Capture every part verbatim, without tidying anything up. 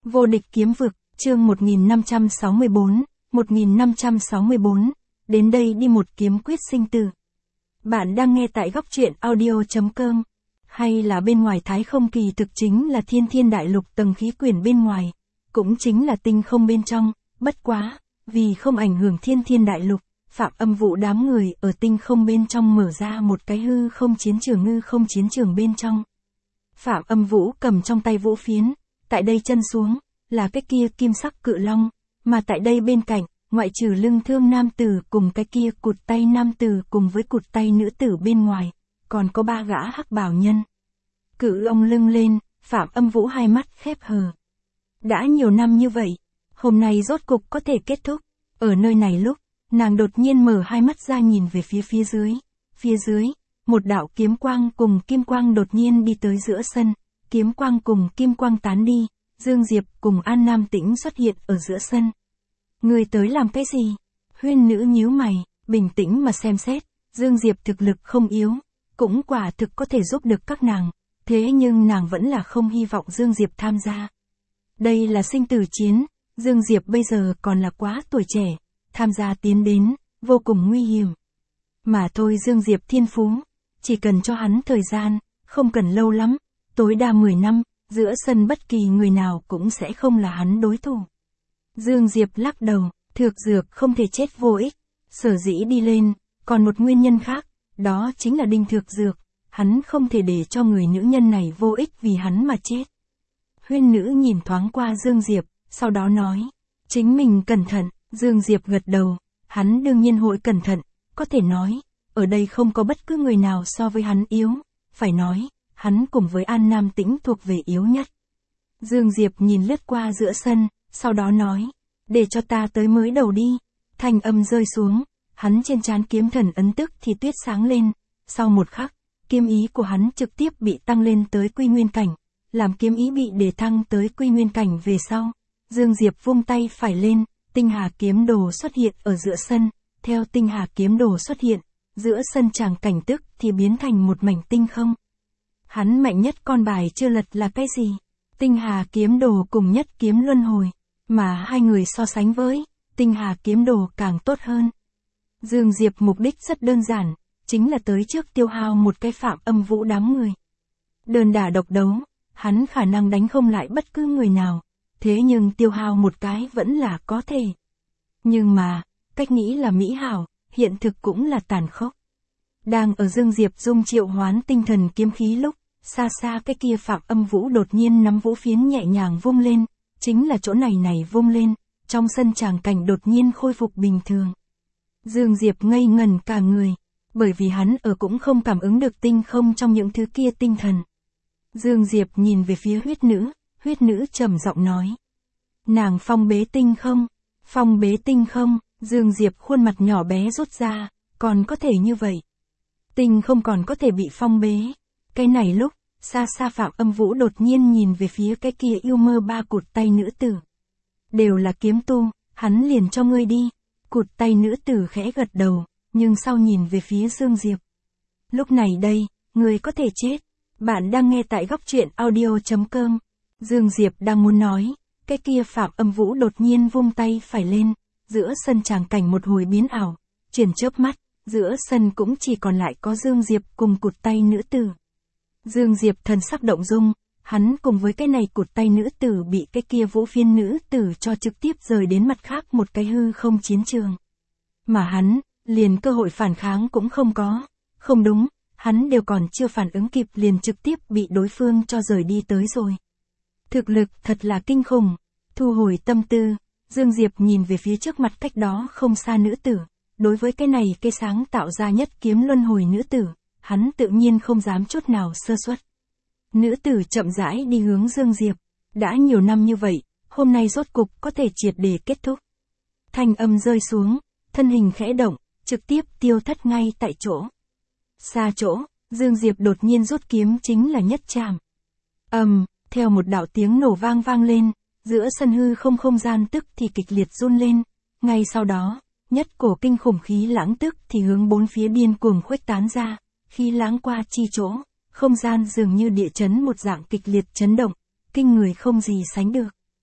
Vô địch kiếm vực, chương một nghìn năm trăm sáu mươi tư, một nghìn năm trăm sáu mươi tư, đến đây đi một kiếm quyết sinh tử. Bạn đang nghe tại góc truyện audio chấm com, hay là bên ngoài Thái Không kỳ thực chính là thiên thiên đại lục tầng khí quyển bên ngoài, cũng chính là tinh không bên trong, bất quá, vì không ảnh hưởng thiên thiên đại lục, Phạm Âm Vũ đám người ở tinh không bên trong mở ra một cái hư không chiến trường ngư không chiến trường bên trong. Phạm Âm Vũ cầm trong tay vũ phiến, tại đây chân xuống, là cái kia kim sắc cự long, mà tại đây bên cạnh, ngoại trừ lưng thương nam tử cùng cái kia cụt tay nam tử cùng với cụt tay nữ tử bên ngoài, còn có ba gã hắc bào nhân. Cự long lưng lên, Phạm Âm Vũ hai mắt khép hờ. Đã nhiều năm như vậy, hôm nay rốt cục có thể kết thúc, ở nơi này lúc, nàng đột nhiên mở hai mắt ra nhìn về phía phía dưới, phía dưới, một đạo kiếm quang cùng kim quang đột nhiên đi tới giữa sân, kiếm quang cùng kim quang tán đi, Dương Diệp cùng An Nam Tĩnh xuất hiện ở giữa sân. Người tới làm cái gì? Huyên nữ nhíu mày, bình tĩnh mà xem xét, Dương Diệp thực lực không yếu, cũng quả thực có thể giúp được các nàng, thế nhưng nàng vẫn là không hy vọng Dương Diệp tham gia. Đây là sinh tử chiến, Dương Diệp bây giờ còn là quá tuổi trẻ, tham gia tiến đến, vô cùng nguy hiểm. Mà thôi Dương Diệp thiên phú, chỉ cần cho hắn thời gian, không cần lâu lắm, tối đa mười năm, giữa sân bất kỳ người nào cũng sẽ không là hắn đối thủ. Dương Diệp lắc đầu, thược dược không thể chết vô ích, sở dĩ đi lên, còn một nguyên nhân khác, đó chính là đinh thược dược, hắn không thể để cho người nữ nhân này vô ích vì hắn mà chết. Huyên nữ nhìn thoáng qua Dương Diệp, sau đó nói, chính mình cẩn thận, Dương Diệp gật đầu, hắn đương nhiên hội cẩn thận, có thể nói, ở đây không có bất cứ người nào so với hắn yếu, phải nói, hắn cùng với An Nam Tĩnh thuộc về yếu nhất. Dương Diệp nhìn lướt qua giữa sân, sau đó nói, để cho ta tới mới đầu đi, thanh âm rơi xuống, hắn trên trán kiếm thần ấn tức thì tuyết sáng lên, sau một khắc, kiếm ý của hắn trực tiếp bị tăng lên tới quy nguyên cảnh, làm kiếm ý bị đề thăng tới quy nguyên cảnh về sau, Dương Diệp vung tay phải lên, tinh hà kiếm đồ xuất hiện ở giữa sân, theo tinh hà kiếm đồ xuất hiện, giữa sân tràng cảnh tức thì biến thành một mảnh tinh không. Hắn mạnh nhất con bài chưa lật là cái gì? Tinh hà kiếm đồ cùng nhất kiếm luân hồi, mà hai người so sánh với, tinh hà kiếm đồ càng tốt hơn. Dương Diệp mục đích rất đơn giản, chính là tới trước tiêu hao một cái Phạm Âm Vũ đám người. Đơn đả độc đấu, hắn khả năng đánh không lại bất cứ người nào, thế nhưng tiêu hao một cái vẫn là có thể. Nhưng mà, cách nghĩ là mỹ hảo, hiện thực cũng là tàn khốc. Đang ở Dương Diệp dung triệu hoán tinh thần kiếm khí lúc, xa xa cái kia Phạm Âm Vũ đột nhiên nắm vũ phiến nhẹ nhàng vung lên, chính là chỗ này này vung lên, trong sân tràng cảnh đột nhiên khôi phục bình thường. Dương Diệp ngây ngẩn cả người, bởi vì hắn ở cũng không cảm ứng được tinh không trong những thứ kia tinh thần. Dương Diệp nhìn về phía huyết nữ, huyết nữ trầm giọng nói. Nàng phong bế tinh không, phong bế tinh không, Dương Diệp khuôn mặt nhỏ bé rút ra, còn có thể như vậy. Tinh không còn có thể bị phong bế. Cái này lúc, xa xa Phạm Âm Vũ đột nhiên nhìn về phía cái kia yêu mơ ba cụt tay nữ tử. Đều là kiếm tu, hắn liền cho ngươi đi. Cụt tay nữ tử khẽ gật đầu, nhưng sau nhìn về phía Dương Diệp. Lúc này đây, ngươi có thể chết. Bạn đang nghe tại góc truyện audio chấm com. Dương Diệp đang muốn nói, cái kia Phạm Âm Vũ đột nhiên vung tay phải lên, giữa sân tràng cảnh một hồi biến ảo, chuyển chớp mắt, giữa sân cũng chỉ còn lại có Dương Diệp cùng cụt tay nữ tử. Dương Diệp thần sắc động dung, hắn cùng với cái này cụt tay nữ tử bị cái kia vũ phiên nữ tử cho trực tiếp rời đến mặt khác một cái hư không chiến trường. Mà hắn, liền cơ hội phản kháng cũng không có, không đúng, hắn đều còn chưa phản ứng kịp liền trực tiếp bị đối phương cho rời đi tới rồi. Thực lực thật là kinh khủng, thu hồi tâm tư, Dương Diệp nhìn về phía trước mặt cách đó không xa nữ tử, đối với cái này cây sáng tạo ra nhất kiếm luân hồi nữ tử, hắn tự nhiên không dám chút nào sơ suất. Nữ tử chậm rãi đi hướng Dương Diệp, đã nhiều năm như vậy, hôm nay rốt cục có thể triệt để kết thúc. Thanh âm rơi xuống, thân hình khẽ động, trực tiếp tiêu thất ngay tại chỗ. Xa chỗ, Dương Diệp đột nhiên rút kiếm chính là nhất trảm. Ầm, um, theo một đạo tiếng nổ vang vang lên, giữa sân hư không không gian tức thì kịch liệt run lên, ngay sau đó, nhất cổ kinh khủng khí lãng tức thì hướng bốn phía điên cuồng khuếch tán ra, khi lãng qua chi chỗ, không gian dường như địa chấn một dạng kịch liệt chấn động, kinh người không gì sánh được.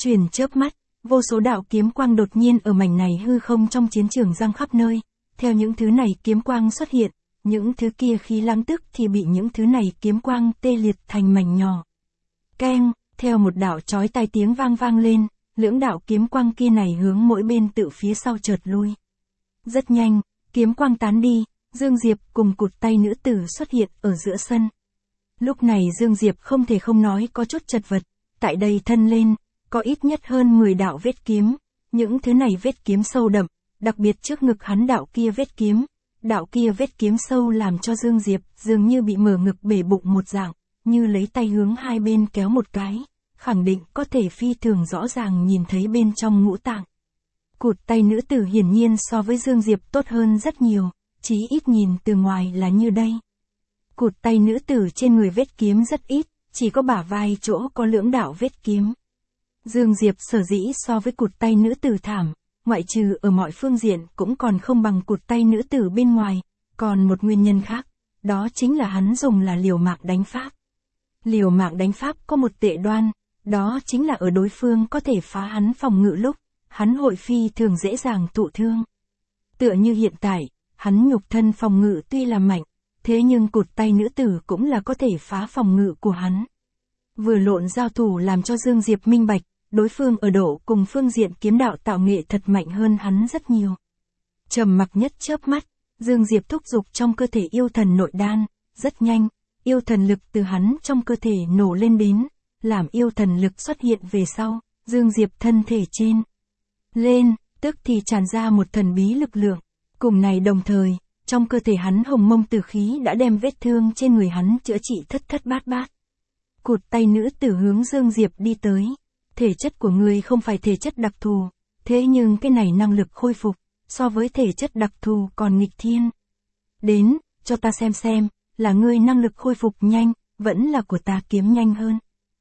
Chuyển chớp mắt, vô số đạo kiếm quang đột nhiên ở mảnh này hư không trong chiến trường giăng khắp nơi. Theo những thứ này kiếm quang xuất hiện, những thứ kia khí lãng tức thì bị những thứ này kiếm quang tê liệt thành mảnh nhỏ. Keng, theo một đạo chói tai tiếng vang vang lên, lưỡng đạo kiếm quang kia này hướng mỗi bên tự phía sau chợt lui. Rất nhanh, kiếm quang tán đi, Dương Diệp cùng cụt tay nữ tử xuất hiện ở giữa sân. Lúc này Dương Diệp không thể không nói có chút chật vật, tại đây thân lên, có ít nhất hơn mười đạo vết kiếm, những thứ này vết kiếm sâu đậm, đặc biệt trước ngực hắn đạo kia vết kiếm, đạo kia vết kiếm sâu làm cho Dương Diệp dường như bị mở ngực bể bụng một dạng, như lấy tay hướng hai bên kéo một cái, khẳng định có thể phi thường rõ ràng nhìn thấy bên trong ngũ tạng. Cụt tay nữ tử hiển nhiên so với Dương Diệp tốt hơn rất nhiều, chí ít nhìn từ ngoài là như đây. Cụt tay nữ tử trên người vết kiếm rất ít, chỉ có bả vai chỗ có lưỡng đạo vết kiếm. Dương Diệp sở dĩ so với cụt tay nữ tử thảm, ngoại trừ ở mọi phương diện cũng còn không bằng cụt tay nữ tử bên ngoài, còn một nguyên nhân khác, đó chính là hắn dùng là liều mạng đánh pháp. Liều mạng đánh pháp có một tệ đoan, đó chính là ở đối phương có thể phá hắn phòng ngự lúc, hắn hội phi thường dễ dàng thụ thương. Tựa như hiện tại, hắn nhục thân phòng ngự tuy là mạnh, thế nhưng cụt tay nữ tử cũng là có thể phá phòng ngự của hắn. Vừa lộn giao thủ làm cho Dương Diệp minh bạch, đối phương ở độ cùng phương diện kiếm đạo tạo nghệ thật mạnh hơn hắn rất nhiều. Trầm mặc nhất chớp mắt, Dương Diệp thúc giục trong cơ thể yêu thần nội đan, rất nhanh, yêu thần lực từ hắn trong cơ thể nổ lên đến, làm yêu thần lực xuất hiện về sau, Dương Diệp thân thể trên. Lên, tức thì tràn ra một thần bí lực lượng, cùng này đồng thời, trong cơ thể hắn hồng mông tử khí đã đem vết thương trên người hắn chữa trị thất thất bát bát. Cụt tay nữ tử hướng Dương Diệp đi tới. Thể chất của người không phải thể chất đặc thù, thế nhưng cái này năng lực khôi phục, so với thể chất đặc thù còn nghịch thiên. Đến, cho ta xem xem, là ngươi năng lực khôi phục nhanh, vẫn là của ta kiếm nhanh hơn.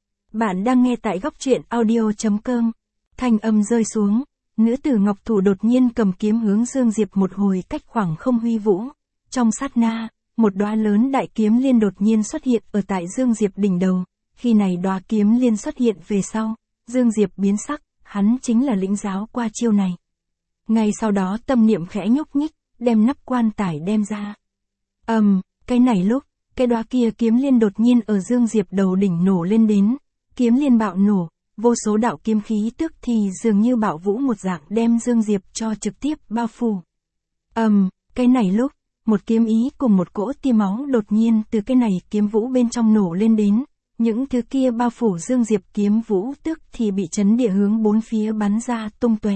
Bạn đang nghe tại góc truyện audio chấm com. Thanh âm rơi xuống, nữ tử ngọc thủ đột nhiên cầm kiếm hướng Dương Diệp một hồi cách khoảng không huy vũ. Trong sát na, một đóa lớn đại kiếm liên đột nhiên xuất hiện ở tại Dương Diệp đỉnh đầu. Khi này đóa kiếm liên xuất hiện về sau, Dương Diệp biến sắc, hắn chính là lĩnh giáo qua chiêu này. Ngay sau đó tâm niệm khẽ nhúc nhích, đem nắp quan tài đem ra. Ầm, um, cái này lúc, cái đóa kia kiếm liên đột nhiên ở Dương Diệp đầu đỉnh nổ lên đến, kiếm liên bạo nổ, vô số đạo kiếm khí tức thì dường như bạo vũ một dạng đem Dương Diệp cho trực tiếp bao phủ. Ầm, um, cái này lúc, một kiếm ý cùng một cỗ tia máu đột nhiên từ cái này kiếm vũ bên trong nổ lên đến. Những thứ kia bao phủ Dương Diệp kiếm vũ tức thì bị chấn địa hướng bốn phía bắn ra tung tóe.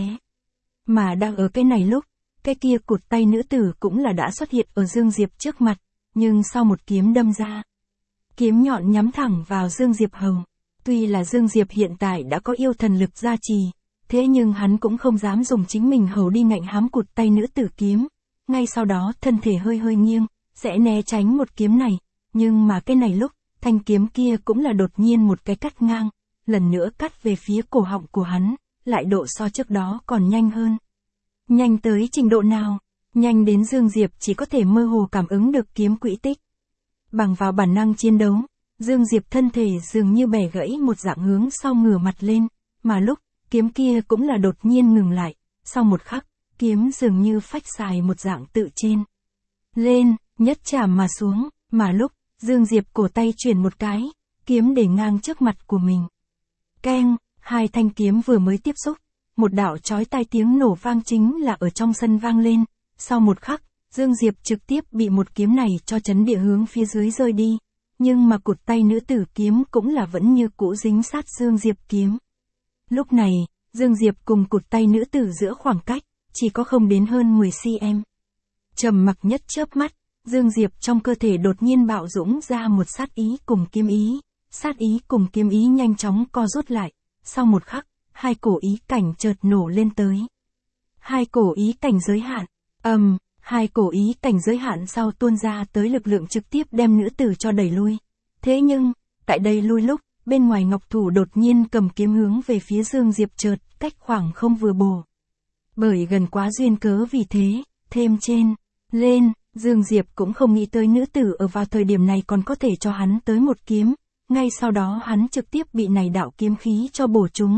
Mà đang ở cái này lúc, cái kia cụt tay nữ tử cũng là đã xuất hiện ở Dương Diệp trước mặt, nhưng sau một kiếm đâm ra. Kiếm nhọn nhắm thẳng vào Dương Diệp hầu. Tuy là Dương Diệp hiện tại đã có yêu thần lực gia trì, thế nhưng hắn cũng không dám dùng chính mình hầu đi ngạnh hám cụt tay nữ tử kiếm. Ngay sau đó thân thể hơi hơi nghiêng, sẽ né tránh một kiếm này, nhưng mà cái này lúc, thanh kiếm kia cũng là đột nhiên một cái cắt ngang, lần nữa cắt về phía cổ họng của hắn, lại độ so trước đó còn nhanh hơn. Nhanh tới trình độ nào? Nhanh đến Dương Diệp chỉ có thể mơ hồ cảm ứng được kiếm quỹ tích. Bằng vào bản năng chiến đấu, Dương Diệp thân thể dường như bẻ gãy một dạng hướng sau ngửa mặt lên, mà lúc, kiếm kia cũng là đột nhiên ngừng lại, sau một khắc, kiếm dường như phách xài một dạng tự trên. Lên, nhất chạm mà xuống, mà lúc, Dương Diệp cổ tay chuyển một cái, kiếm để ngang trước mặt của mình. Keng, hai thanh kiếm vừa mới tiếp xúc, một đạo chói tai tiếng nổ vang chính là ở trong sân vang lên, sau một khắc, Dương Diệp trực tiếp bị một kiếm này cho chấn địa hướng phía dưới rơi đi, nhưng mà cụt tay nữ tử kiếm cũng là vẫn như cũ dính sát Dương Diệp kiếm. Lúc này, Dương Diệp cùng cụt tay nữ tử giữa khoảng cách, chỉ có không đến hơn mười xăng-ti-mét. Trầm mặc nhất chớp mắt, Dương Diệp trong cơ thể đột nhiên bạo dũng ra một sát ý cùng kiếm ý, sát ý cùng kiếm ý nhanh chóng co rút lại, sau một khắc, hai cổ ý cảnh chợt nổ lên tới. Hai cổ ý cảnh giới hạn, ầm, um, hai cổ ý cảnh giới hạn sau tuôn ra tới lực lượng trực tiếp đem nữ tử cho đẩy lui. Thế nhưng, tại đây lui lúc, bên ngoài ngọc thủ đột nhiên cầm kiếm hướng về phía Dương Diệp chợt, cách khoảng không vừa bổ. Bởi gần quá duyên cớ vì thế, thêm trên, lên, Dương Diệp cũng không nghĩ tới nữ tử ở vào thời điểm này còn có thể cho hắn tới một kiếm, ngay sau đó hắn trực tiếp bị này đạo kiếm khí cho bổ trúng,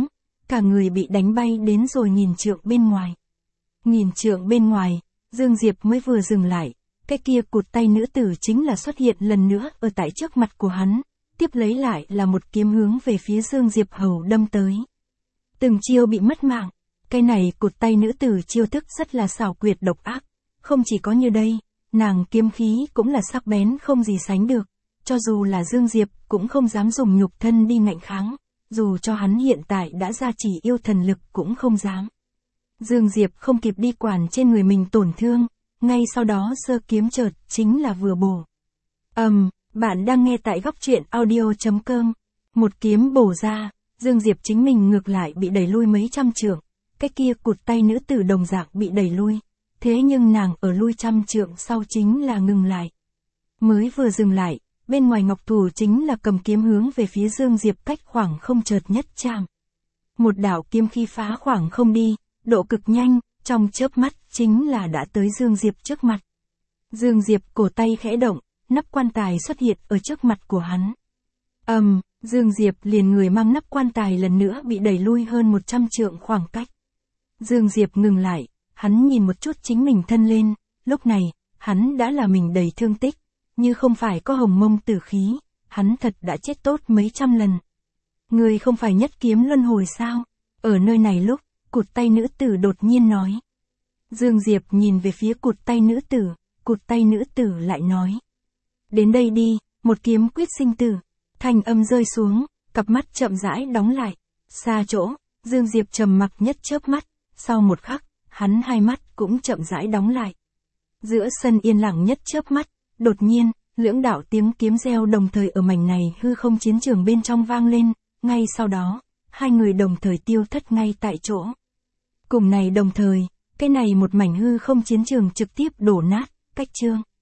cả người bị đánh bay đến rồi nghìn trượng bên ngoài. Nghìn trượng bên ngoài, Dương Diệp mới vừa dừng lại, cái kia cụt tay nữ tử chính là xuất hiện lần nữa ở tại trước mặt của hắn, tiếp lấy lại là một kiếm hướng về phía Dương Diệp hầu đâm tới. Từng chiêu bị mất mạng, cái này cụt tay nữ tử chiêu thức rất là xảo quyệt độc ác, không chỉ có như đây, nàng kiếm khí cũng là sắc bén không gì sánh được, cho dù là Dương Diệp cũng không dám dùng nhục thân đi ngạnh kháng, dù cho hắn hiện tại đã gia trì yêu thần lực cũng không dám. Dương Diệp không kịp đi quản trên người mình tổn thương, ngay sau đó giơ kiếm chợt chính là vừa bổ. Ầm, um, bạn đang nghe tại góc truyện audio chấm com. Một kiếm bổ ra, Dương Diệp chính mình ngược lại bị đẩy lui mấy trăm trượng, cái kia cụt tay nữ tử đồng dạng bị đẩy lui, thế nhưng nàng ở lui trăm trượng sau chính là ngừng lại. Mới vừa dừng lại, bên ngoài ngọc thủ chính là cầm kiếm hướng về phía Dương Diệp cách khoảng không chợt nhất chạm. Một đạo kiếm khí phá khoảng không đi, độ cực nhanh, trong chớp mắt chính là đã tới Dương Diệp trước mặt. Dương Diệp cổ tay khẽ động, nắp quan tài xuất hiện ở trước mặt của hắn. Ầm, um, Dương Diệp liền người mang nắp quan tài lần nữa bị đẩy lui hơn một trăm trượng khoảng cách. Dương Diệp ngừng lại, hắn nhìn một chút chính mình thân lên, lúc này, hắn đã là mình đầy thương tích, như không phải có hồng mông tử khí, hắn thật đã chết tốt mấy trăm lần. Người không phải nhất kiếm luân hồi sao? Ở nơi này lúc, cụt tay nữ tử đột nhiên nói. Dương Diệp nhìn về phía cụt tay nữ tử, cụt tay nữ tử lại nói. Đến đây đi, một kiếm quyết sinh tử. Thanh âm rơi xuống, cặp mắt chậm rãi đóng lại. Xa chỗ, Dương Diệp trầm mặc nhất chớp mắt, sau một khắc, hắn hai mắt cũng chậm rãi đóng lại. Giữa sân yên lặng nhất chớp mắt, đột nhiên, lưỡng đạo tiếng kiếm reo đồng thời ở mảnh này hư không chiến trường bên trong vang lên, ngay sau đó, hai người đồng thời tiêu thất ngay tại chỗ. Cùng này đồng thời, cái này một mảnh hư không chiến trường trực tiếp đổ nát, cách chương.